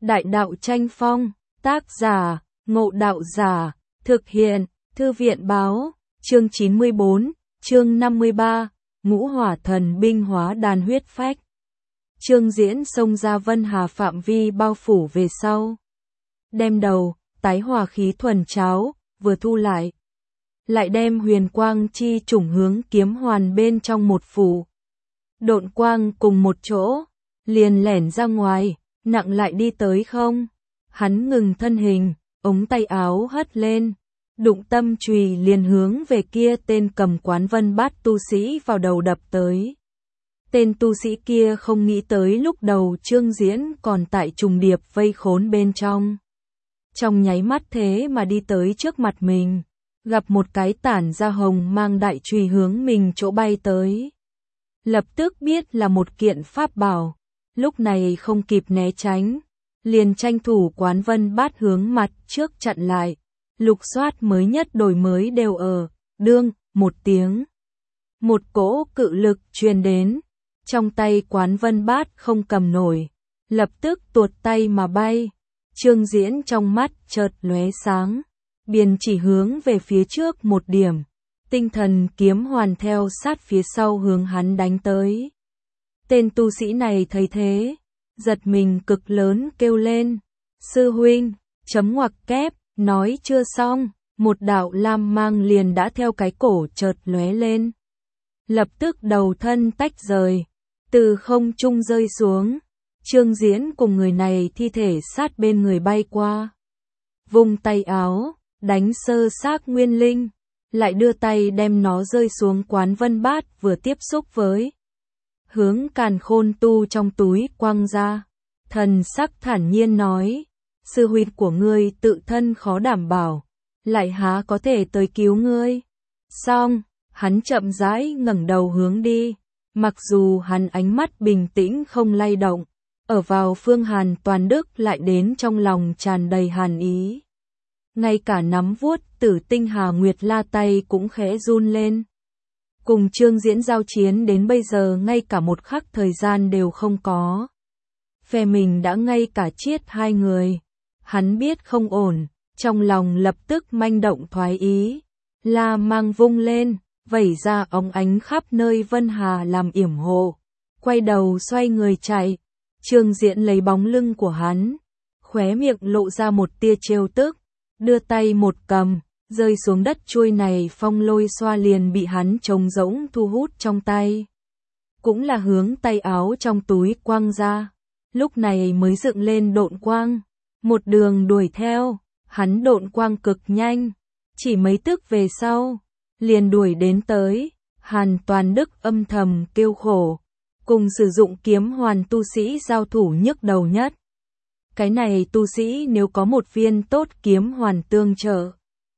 Đại đạo tranh phong, tác giả, Ngộ Đạo Giả, thực hiện, Thư viện báo, chương 94, chương 53, Ngũ Hỏa Thần binh hóa đàn huyết phách. Chương diễn xông ra Vân Hà phạm vi bao phủ về sau. Đem đầu, tái hỏa khí thuần cháo, vừa thu lại. Lại đem huyền quang chi chủng hướng kiếm hoàn bên trong một phủ. Độn quang cùng một chỗ, liền lẻn ra ngoài, nặng lại đi tới không. Hắn ngừng thân hình, ống tay áo hất lên, đụng tâm chùy liền hướng về kia tên cầm quán Vân Bát tu sĩ vào đầu đập tới. Tên tu sĩ kia không nghĩ tới lúc đầu Trương Diễn còn tại trùng điệp vây khốn bên trong. Trong nháy mắt thế mà đi tới trước mặt mình, gặp một cái tản ra hồng mang đại chùy hướng mình chỗ bay tới. Lập tức biết là một kiện pháp bảo, lúc này không kịp né tránh, liền tranh thủ quán Vân Bát hướng mặt trước chặn lại. Lục soát mới nhất đổi mới đều ở, đương, một tiếng. Một cỗ cự lực truyền đến, trong tay quán Vân Bát không cầm nổi, lập tức tuột tay mà bay. Trương Diễn trong mắt chợt lóe sáng, biên chỉ hướng về phía trước một điểm, tinh thần kiếm hoàn theo sát phía sau hướng hắn đánh tới. Tên tu sĩ này thấy thế, giật mình cực lớn kêu lên, sư huynh, chấm ngoặc kép. Nói chưa xong, một đạo lam mang liền đã theo cái cổ chợt lóe lên. Lập tức đầu thân tách rời, từ không trung rơi xuống. Trương Diễn cùng người này thi thể sát bên người bay qua. Vung tay áo, đánh sơ xác nguyên linh, lại đưa tay đem nó rơi xuống quán Vân Bát vừa tiếp xúc với. Hướng càn khôn tu trong túi quăng ra, thần sắc thản nhiên nói. Sư huynh của ngươi tự thân khó đảm bảo, lại há có thể tới cứu ngươi. Xong, hắn chậm rãi ngẩng đầu hướng đi, mặc dù hắn ánh mắt bình tĩnh không lay động, ở vào Phương Hàn Toàn Đức lại đến trong lòng tràn đầy hàn ý. Ngay cả nắm vuốt Tử Tinh Hà Nguyệt La tay cũng khẽ run lên. Cùng Trương Diễn giao chiến đến bây giờ ngay cả một khắc thời gian đều không có. Phe mình đã ngay cả chiết hai người. Hắn biết không ổn, trong lòng lập tức manh động thoái ý. La mang vung lên, vẩy ra óng ánh khắp nơi Vân Hà làm yểm hộ. Quay đầu xoay người chạy. Trương Diễn lấy bóng lưng của hắn, khóe miệng lộ ra một tia trêu tức, đưa tay một cầm, rơi xuống đất chuôi này phong lôi xoa liền bị hắn trống rỗng thu hút trong tay. Cũng là hướng tay áo trong túi quăng ra, lúc này mới dựng lên độn quang. Một đường đuổi theo, hắn độn quang cực nhanh, chỉ mấy tức về sau, liền đuổi đến tới. Hàn Toàn Đức âm thầm kêu khổ, cùng sử dụng kiếm hoàn tu sĩ giao thủ nhức đầu nhất. Cái này tu sĩ nếu có một viên tốt kiếm hoàn tương trợ,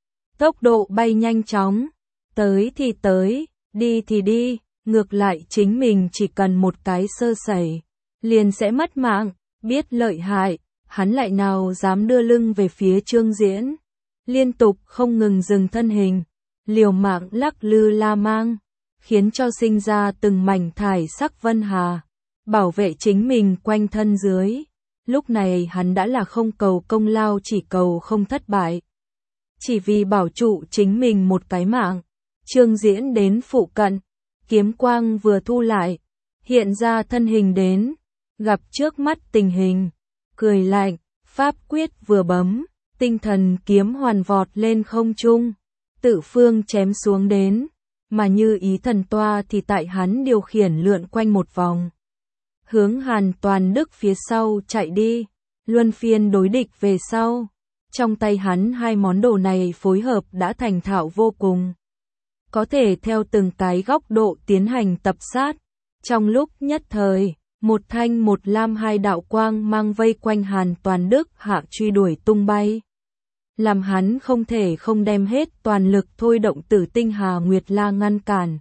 tốc độ bay nhanh chóng, tới thì tới, đi thì đi, ngược lại chính mình chỉ cần một cái sơ sẩy, liền sẽ mất mạng, biết lợi hại. Hắn lại nào dám đưa lưng về phía Trương Diễn, liên tục không ngừng dừng thân hình, liều mạng lắc lư la mang, khiến cho sinh ra từng mảnh thải sắc Vân Hà, bảo vệ chính mình quanh thân dưới. Lúc này hắn đã là không cầu công lao chỉ cầu không thất bại. Chỉ vì bảo trụ chính mình một cái mạng, Trương Diễn đến phụ cận, kiếm quang vừa thu lại, hiện ra thân hình đến, gặp trước mắt tình hình. Cười lạnh, pháp quyết vừa bấm, tinh thần kiếm hoàn vọt lên không trung, tự phương chém xuống đến, mà như ý thần toa thì tại hắn điều khiển lượn quanh một vòng. Hướng Hàn Toàn Đức phía sau chạy đi, luân phiên đối địch về sau. Trong tay hắn hai món đồ này phối hợp đã thành thạo vô cùng. Có thể theo từng cái góc độ tiến hành tập sát, trong lúc nhất thời. Một thanh một lam hai đạo quang mang vây quanh Hàn Toàn Đức hạ truy đuổi tung bay. Làm hắn không thể không đem hết toàn lực thôi động Tử Tinh Hà Nguyệt La ngăn cản.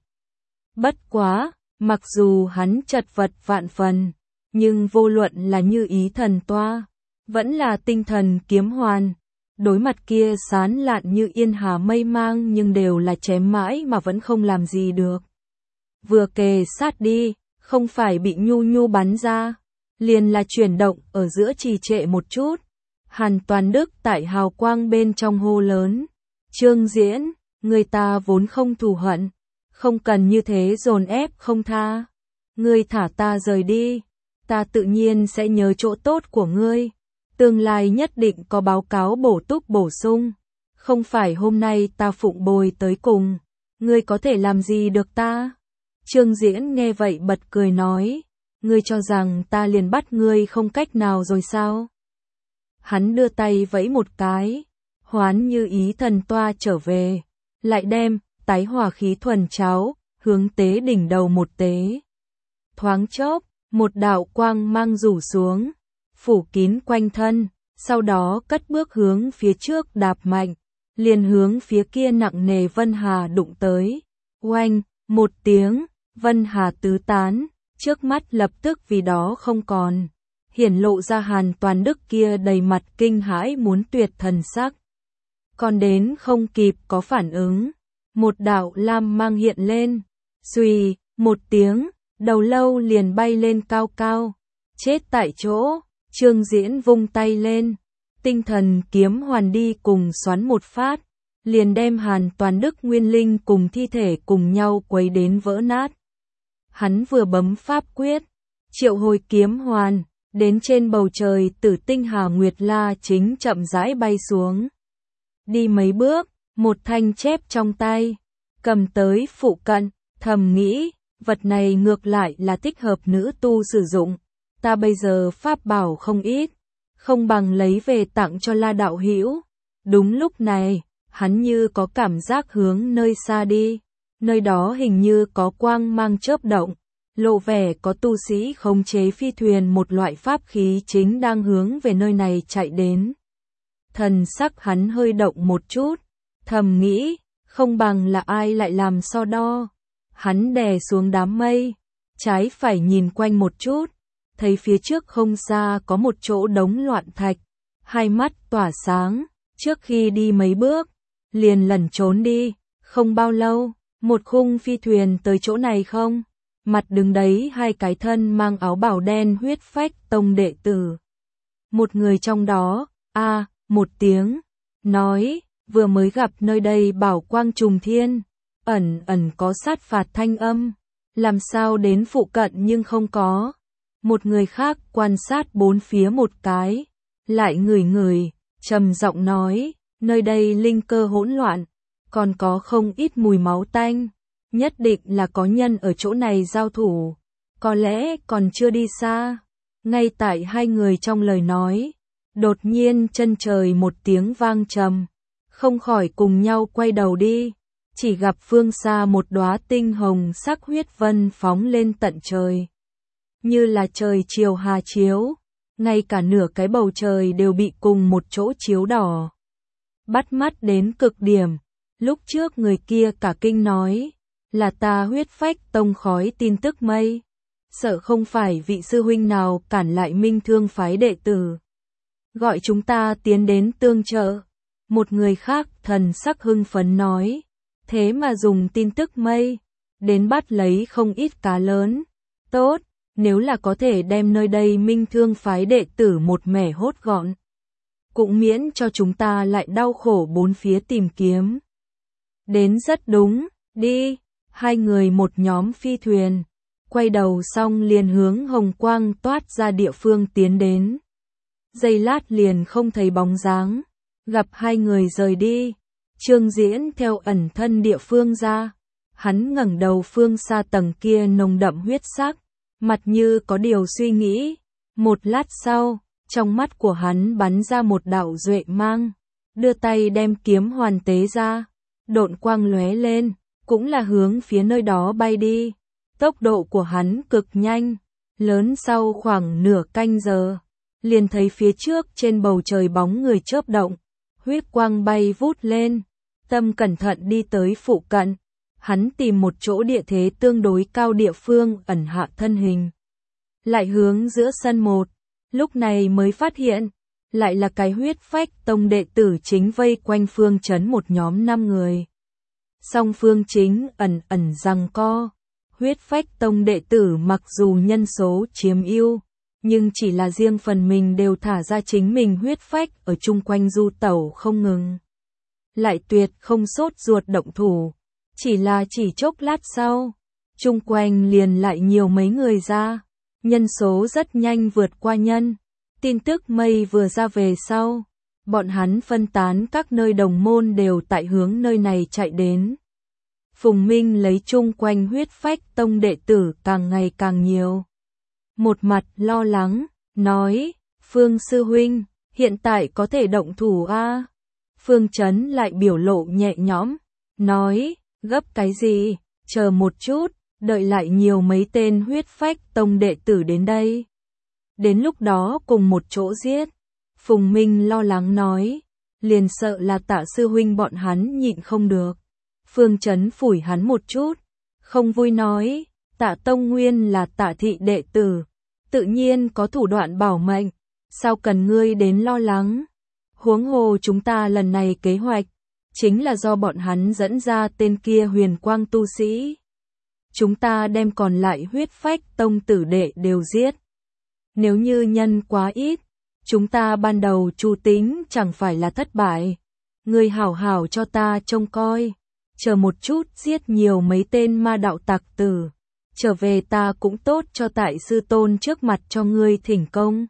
Bất quá, mặc dù hắn chật vật vạn phần, nhưng vô luận là như ý thần toa, vẫn là tinh thần kiếm hoàn. Đối mặt kia sán lạn như yên hà mây mang nhưng đều là chém mãi mà vẫn không làm gì được. Vừa kề sát đi. Không phải bị nhu nhu bắn ra, liền là chuyển động ở giữa trì trệ một chút. Hàn Toàn Đức tại hào quang bên trong hô lớn. Trương Diễn, người ta vốn không thù hận, không cần như thế dồn ép không tha. Ngươi thả ta rời đi, ta tự nhiên sẽ nhớ chỗ tốt của ngươi. Tương lai nhất định có báo cáo bổ túc bổ sung. Không phải hôm nay ta phụng bồi tới cùng, ngươi có thể làm gì được ta? Trương Diễn nghe vậy bật cười nói, ngươi cho rằng ta liền bắt ngươi không cách nào rồi sao? Hắn đưa tay vẫy một cái, hoán như ý thần toa trở về, lại đem tái hỏa khí thuần cháo, hướng tế đỉnh đầu một tế. Thoáng chốc, một đạo quang mang rủ xuống, phủ kín quanh thân, sau đó cất bước hướng phía trước đạp mạnh, liền hướng phía kia nặng nề Vân Hà đụng tới. Oanh, một tiếng, Vân Hà tứ tán, trước mắt lập tức vì đó không còn, hiển lộ ra Hàn Toàn Đức kia đầy mặt kinh hãi muốn tuyệt thần sắc. Còn đến không kịp có phản ứng, một đạo lam mang hiện lên, xuy, một tiếng, đầu lâu liền bay lên cao cao, chết tại chỗ. Trương Diễn vung tay lên, tinh thần kiếm hoàn đi cùng xoắn một phát, liền đem Hàn Toàn Đức nguyên linh cùng thi thể cùng nhau quấy đến vỡ nát. Hắn vừa bấm pháp quyết, triệu hồi kiếm hoàn, đến trên bầu trời Tử Tinh Hà Nguyệt La chính chậm rãi bay xuống. Đi mấy bước, một thanh chép trong tay, cầm tới phụ cận, thầm nghĩ, vật này ngược lại là thích hợp nữ tu sử dụng. Ta bây giờ pháp bảo không ít, không bằng lấy về tặng cho La đạo hữu. Đúng lúc này, hắn như có cảm giác hướng nơi xa đi, nơi đó hình như có quang mang chớp động, lộ vẻ có tu sĩ khống chế phi thuyền một loại pháp khí chính đang hướng về nơi này chạy đến. Thần sắc hắn hơi động một chút, thầm nghĩ, không bằng là ai lại làm so đo. Hắn đè xuống đám mây, trái phải nhìn quanh một chút, thấy phía trước không xa có một chỗ đống loạn thạch, hai mắt tỏa sáng, trước khi đi mấy bước, liền lẩn trốn đi. Không bao lâu, một khung phi thuyền tới chỗ này không, mặt đứng đấy hai cái thân mang áo bào đen Huyết Phách Tông đệ tử. Một người trong đó, một tiếng, nói, vừa mới gặp nơi đây bảo quang trùng thiên, ẩn ẩn có sát phạt thanh âm, làm sao đến phụ cận nhưng không có. Một người khác quan sát bốn phía một cái, lại ngửi ngửi, trầm giọng nói, nơi đây linh cơ hỗn loạn, còn có không ít mùi máu tanh, nhất định là có nhân ở chỗ này giao thủ, có lẽ còn chưa đi xa. Ngay tại hai người trong lời nói, đột nhiên chân trời một tiếng vang trầm, không khỏi cùng nhau quay đầu đi, chỉ gặp phương xa một đóa tinh hồng sắc huyết vân phóng lên tận trời. Như là trời chiều hà chiếu, ngay cả nửa cái bầu trời đều bị cùng một chỗ chiếu đỏ. Bắt mắt đến cực điểm, lúc trước người kia cả kinh nói, là ta Huyết Phách Tông khói tin tức mây, sợ không phải vị sư huynh nào cản lại Minh Thương phái đệ tử, gọi chúng ta tiến đến tương trợ. Một người khác thần sắc hưng phấn nói, thế mà dùng tin tức mây, đến bắt lấy không ít cá lớn, tốt, nếu là có thể đem nơi đây Minh Thương phái đệ tử một mẻ hốt gọn, cũng miễn cho chúng ta lại đau khổ bốn phía tìm kiếm. Đến rất đúng, đi, hai người một nhóm phi thuyền, quay đầu xong liền hướng hồng quang toát ra địa phương tiến đến. Giây lát liền không thấy bóng dáng, gặp hai người rời đi, Trương Diễn theo ẩn thân địa phương ra, hắn ngẩng đầu phương xa tầng kia nồng đậm huyết sắc, mặt như có điều suy nghĩ, một lát sau, trong mắt của hắn bắn ra một đạo duệ mang, đưa tay đem kiếm hoàn tế ra, độn quang lóe lên, cũng là hướng phía nơi đó bay đi. Tốc độ của hắn cực nhanh, lớn sau khoảng nửa canh giờ, liền thấy phía trước trên bầu trời bóng người chớp động, huyết quang bay vút lên, tâm cẩn thận đi tới phụ cận, hắn tìm một chỗ địa thế tương đối cao địa phương ẩn hạ thân hình. Lại hướng giữa sân một, lúc này mới phát hiện, lại là cái Huyết Phách Tông đệ tử chính vây quanh phương trấn một nhóm 5 người. Song phương chính ẩn ẩn giằng co, Huyết Phách Tông đệ tử mặc dù nhân số chiếm ưu, nhưng chỉ là riêng phần mình đều thả ra chính mình huyết phách ở chung quanh du tẩu không ngừng. Lại tuyệt không sốt ruột động thủ, chỉ chốc lát sau, chung quanh liền lại nhiều mấy người ra, nhân số rất nhanh vượt qua nhân. Tin tức mây vừa ra về sau, bọn hắn phân tán các nơi đồng môn đều tại hướng nơi này chạy đến. Phùng Minh lấy chung quanh huyết phách tông đệ tử càng ngày càng nhiều. Một mặt lo lắng, nói, Phương sư huynh, hiện tại có thể động thủ a? Phương Chấn lại biểu lộ nhẹ nhõm, nói, gấp cái gì, chờ một chút, đợi lại nhiều mấy tên huyết phách tông đệ tử đến đây. Đến lúc đó cùng một chỗ giết. Phùng Minh lo lắng nói, liền sợ là Tạ sư huynh bọn hắn nhịn không được. Phương Chấn phủi hắn một chút, không vui nói, Tạ Tông Nguyên là Tạ thị đệ tử, tự nhiên có thủ đoạn bảo mệnh, sao cần ngươi đến lo lắng. Huống hồ chúng ta lần này kế hoạch, chính là do bọn hắn dẫn ra tên kia huyền quang tu sĩ. Chúng ta đem còn lại huyết phách tông tử đệ đều giết. Nếu như nhân quá ít, chúng ta ban đầu chu tính chẳng phải là thất bại. Ngươi hảo hảo cho ta trông coi, chờ một chút giết nhiều mấy tên ma đạo tặc tử. Trở về ta cũng tốt cho tại sư tôn trước mặt cho ngươi thỉnh công.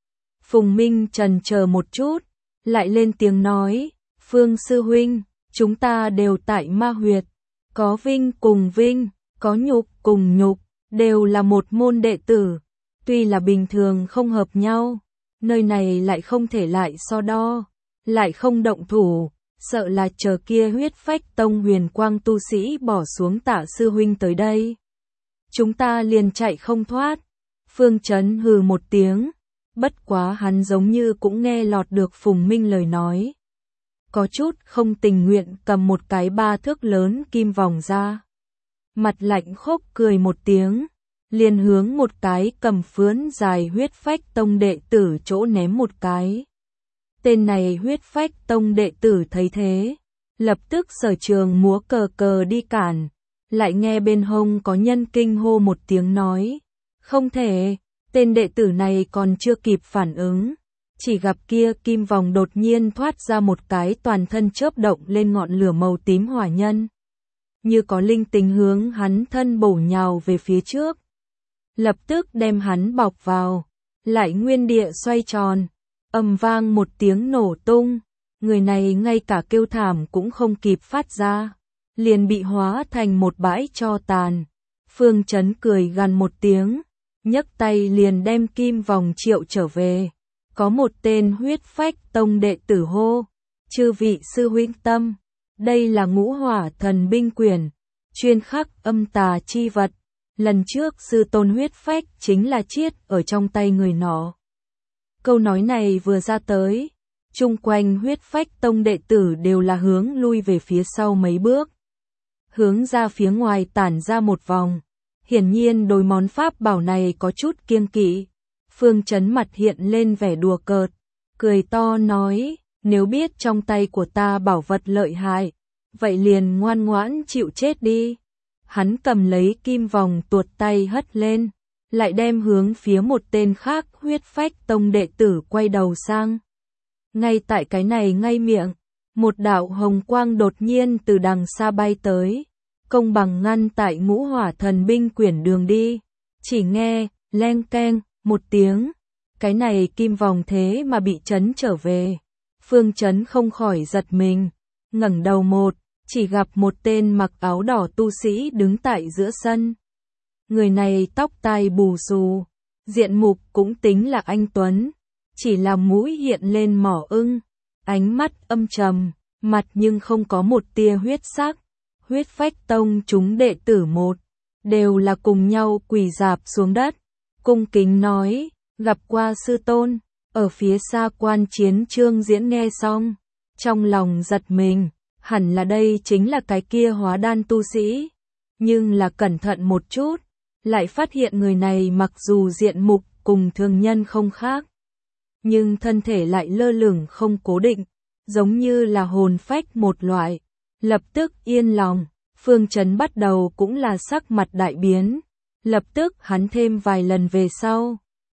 Phùng Minh trần chờ một chút, lại lên tiếng nói, Phương sư huynh, chúng ta đều tại ma huyệt, có vinh cùng vinh, có nhục cùng nhục, đều là một môn đệ tử, tuy là bình thường không hợp nhau, nơi này lại không thể lại so đo, lại không động thủ, sợ là chờ kia huyết phách tông huyền quang tu sĩ bỏ xuống Tạ sư huynh tới đây. Chúng ta liền chạy không thoát. Phương Chấn hừ một tiếng, bất quá hắn giống như cũng nghe lọt được Phùng Minh lời nói. Có chút không tình nguyện cầm một cái 3 thước lớn kim vòng ra. Mặt lạnh khốc cười một tiếng, liền hướng một cái cầm phướn dài huyết phách tông đệ tử chỗ ném một cái. Tên này huyết phách tông đệ tử thấy thế, lập tức sở trường múa cờ cờ đi cản. Lại nghe bên hông có nhân kinh hô một tiếng nói, không thể, tên đệ tử này còn chưa kịp phản ứng, chỉ gặp kia kim vòng đột nhiên thoát ra một cái toàn thân chớp động lên ngọn lửa màu tím hỏa nhân, như có linh tính hướng hắn thân bổ nhào về phía trước, lập tức đem hắn bọc vào, lại nguyên địa xoay tròn, ầm vang một tiếng nổ tung, người này ngay cả kêu thảm cũng không kịp phát ra. Liền bị hóa thành một bãi tro tàn. Phương Chấn cười gằn một tiếng, nhấc tay liền đem kim vòng triệu trở về. Có một tên huyết phách tông đệ tử hô, chư vị sư huynh tâm, đây là Ngũ Hỏa Thần Binh Quyển, chuyên khắc âm tà chi vật. Lần trước sư tôn huyết phách chính là chiết ở trong tay người nọ. Câu nói này vừa ra tới, chung quanh huyết phách tông đệ tử đều là hướng lui về phía sau mấy bước. Hướng ra phía ngoài tản ra một vòng. Hiển nhiên đối món pháp bảo này có chút kiêng kỵ. Phương Chấn mặt hiện lên vẻ đùa cợt, cười to nói, nếu biết trong tay của ta bảo vật lợi hại, vậy liền ngoan ngoãn chịu chết đi. Hắn cầm lấy kim vòng tuột tay hất lên, lại đem hướng phía một tên khác huyết phách tông đệ tử quay đầu sang. Ngay tại cái này ngay miệng, một đạo hồng quang đột nhiên từ đằng xa bay tới, công bằng ngăn tại Ngũ Hỏa Thần Binh Quyển đường đi. Chỉ nghe, leng keng, một tiếng, cái này kim vòng thế mà bị chấn trở về. Phương Chấn không khỏi giật mình, ngẩng đầu chỉ gặp một tên mặc áo đỏ tu sĩ đứng tại giữa sân. Người này tóc tai bù xù, diện mục cũng tính là anh tuấn, chỉ là mũi hiện lên mỏ ưng, ánh mắt âm trầm, mặt nhưng không có một tia huyết sắc. Huyết phách tông chúng đệ tử một, đều là cùng nhau quỳ rạp xuống đất, cung kính nói, gặp qua sư tôn. Ở phía xa quan chiến Trương Diễn nghe xong, trong lòng giật mình, hẳn là đây chính là cái kia hóa đan tu sĩ, nhưng là cẩn thận một chút, lại phát hiện người này mặc dù diện mục cùng thường nhân không khác, nhưng thân thể lại lơ lửng không cố định, giống như là hồn phách một loại. Lập tức yên lòng, Phương Chấn bắt đầu cũng là sắc mặt đại biến, lập tức hắn thêm vài lần về sau,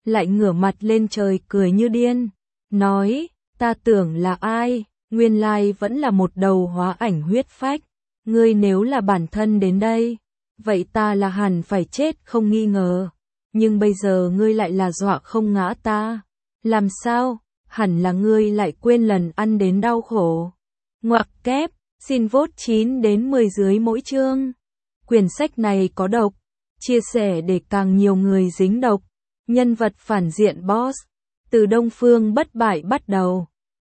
lại ngửa mặt lên trời cười như điên, nói, ta tưởng là ai, nguyên lai vẫn là một đầu hóa ảnh huyết phách, ngươi nếu là bản thân đến đây, vậy ta là hẳn phải chết không nghi ngờ, nhưng bây giờ ngươi lại là dọa không ngã ta, làm sao, hẳn là ngươi lại quên lần ăn đến đau khổ. Ngoặc kép, xin vote 9 đến 10 dưới mỗi chương. Quyển sách này có độc, chia sẻ để càng nhiều người dính độc. Nhân vật phản diện boss, từ Đông Phương bất bại bắt đầu.